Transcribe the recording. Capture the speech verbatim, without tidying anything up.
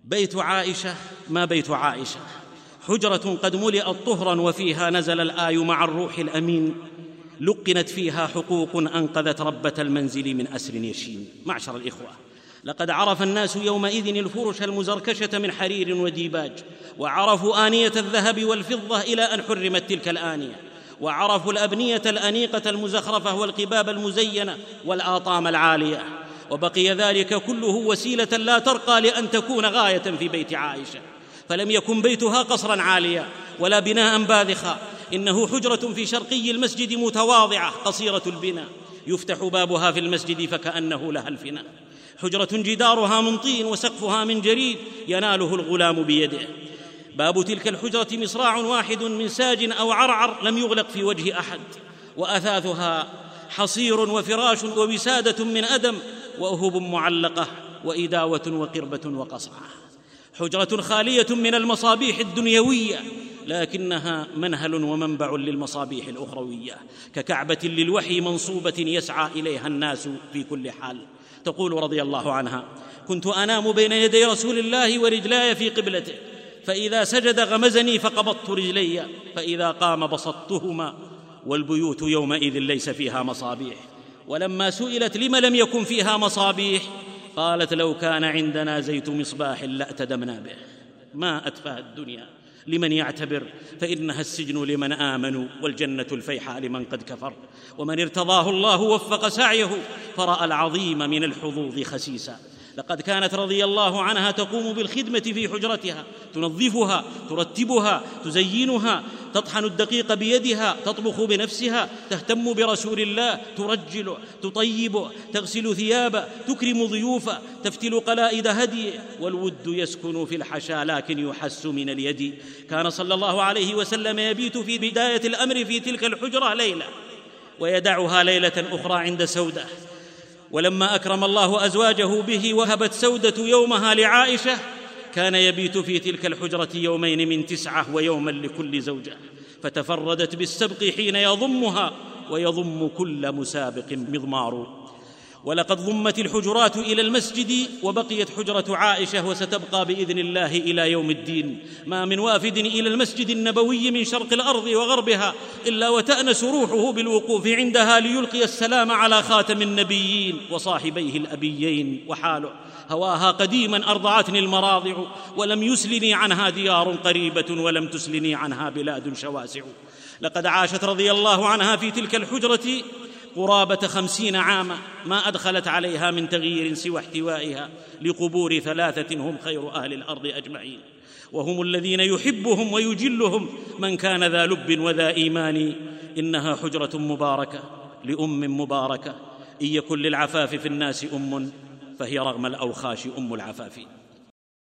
بيت عائشة ما بيت عائشة، حجرة قد ملئت طهرا وفيها نزل الآي مع الروح الأمين، لقنت فيها حقوق أنقذت ربة المنزل من أسر يشين. معشر الإخوة، لقد عرف الناس يومئذ الفرش المزركشة من حرير وديباج، وعرفوا آنية الذهب والفضة إلى أن حرمت تلك الآنية، وعرفوا الأبنية الأنيقة المزخرفة والقباب المزينة والآطام العالية، وبقي ذلك كله وسيلة لا ترقى لأن تكون غاية في بيت عائشة. فلم يكن بيتها قصرا عاليا ولا بناء باذخا، إنه حجرة في شرقي المسجد متواضعة قصيرة البناء، يفتح بابها في المسجد فكأنه لها الفناء، حجرة جدارها من طين وسقفها من جريد يناله الغلام بيده. باب تلك الحجرة مصراع واحد من ساج أو عرعر لم يغلق في وجه أحد، وأثاثها حصير وفراش ووسادة من أدم وأهب معلقة وإداوة وقربة وقصعة، حجرة خالية من المصابيح الدنيوية، لكنها منهل ومنبع للمصابيح الأخروية، ككعبة للوحي منصوبة يسعى إليها الناس في كل حال. تقول رضي الله عنها: كنت أنام بين يدي رسول الله ورجلاي في قبلته، فإذا سجد غمزني فقبضت رجلي، فإذا قام بسطتهما، والبيوت يومئذ ليس فيها مصابيح. ولما سئلت لم لم يكن فيها مصابيح قالت: لو كان عندنا زيت مصباح لأتدمنا به. ما أتفه الدنيا لمن يعتبر، فإنها السجن لمن آمنوا والجنة الفيحاء لمن قد كفر، ومن ارتضاه الله وفق سعيه فرأى العظيم من الحظوظ خسيسا. لقد كانت رضي الله عنها تقوم بالخدمة في حجرتها، تنظفها، ترتبها، تزينها، تطحن الدقيق بيدها، تطبخ بنفسها، تهتم برسول الله، ترجله، تطيبه، تغسل ثيابه، تكرم ضيوفه، تفتل قلائد هديه. والود يسكن في الحشا لكن يحس من اليد. كان صلى الله عليه وسلم يبيت في بداية الأمر في تلك الحجرة ليلة، ويدعها ليلة أخرى عند سودة. ولما أكرم الله أزواجه به وهبت سودة يومها لعائشة، كان يبيت في تلك الحجرة يومين من تسعة ويوما لكل زوجة، فتفردت بالسبق حين يضمها ويضم كل مسابق مضمار. ولقد ضمت الحجرات إلى المسجد، وبقيت حجرة عائشة وستبقى بإذن الله إلى يوم الدين. ما من وافد إلى المسجد النبوي من شرق الأرض وغربها إلا وتأنس روحه بالوقوف عندها ليلقي السلام على خاتم النبيين وصاحبيه الأبيين. وحاله: هواها قديما أرضعتني المراضع، ولم يسلني عنها ديار قريبة، ولم تسلني عنها بلاد شواسع. لقد عاشت رضي الله عنها في تلك الحجرة قرابة خمسين عاما، ما أدخلت عليها من تغيير سوى احتوائها لقبور ثلاثة هم خير أهل الأرض أجمعين، وهم الذين يحبهم ويجلهم من كان ذا لب وذا إيمان. إنها حجرة مباركة لأم مباركة، إن يكن للعفاف في الناس أم فهي رغم الأوخاش أم العفاف.